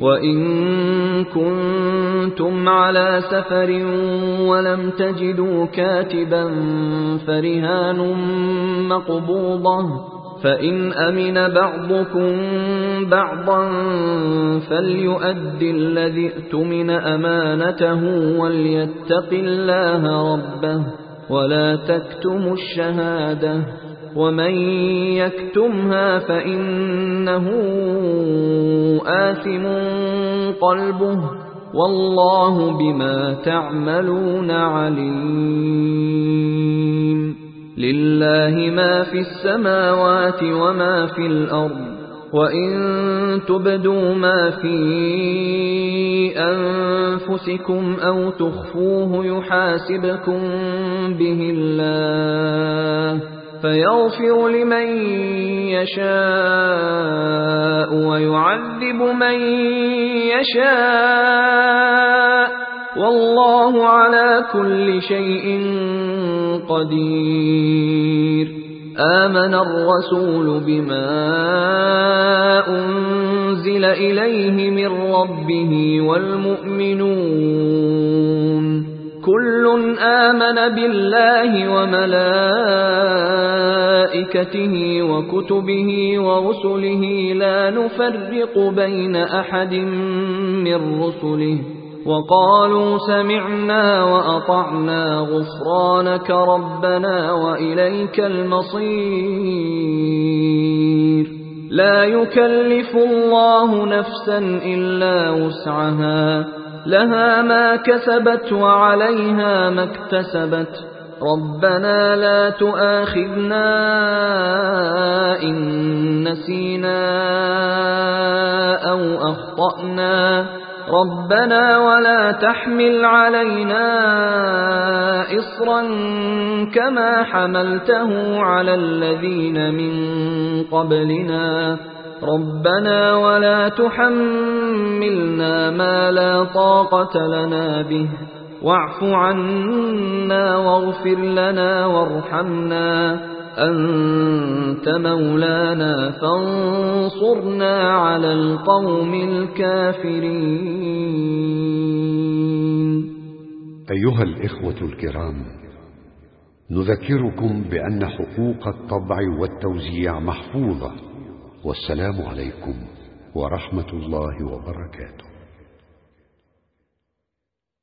وإن كنتم على سفر ولم تجدوا كاتبا فرهان مقبوضة، فإن أمن بعضكم بعضا فليؤد الذي اؤتمن أمانته وليتق الله ربه ولا تكتموا الشهادة، ومن يكتمها فإنه آثم قلبه والله بما تعملون عليم. لله ما في السماوات وما في الأرض، وإن تبدوا ما في أنفسكم أو تخفوه يحاسبكم به الله فيغفر لمن يشاء ويعذب من يشاء والله على كل شيء قدير. آمن الرسول بما أنزل إليه من ربه والمؤمنون كل آمن بالله وملائكته وكتبه ورسله لا نفرق بين أحد من رسله وقالوا سمعنا وأطعنا غفرانك ربنا وإليك المصير. لا يكلف الله نفسا إلا وسعها، لها ما كسبت وعليها ما اكتسبت. ربنا لا تؤاخذنا إن نسينا أو أخطأنا، ربنا ولا تحمل علينا إصرا كما حملته على الذين من قبلنا، ربنا ولا تحملنا ما لا طاقة لنا به واعف عنا واغفر لنا وارحمنا أنت مولانا فانصرنا على القوم الكافرين. أيها الإخوة الكرام، نذكركم بأن حقوق الطبع والتوزيع محفوظة، والسلام عليكم ورحمة الله وبركاته.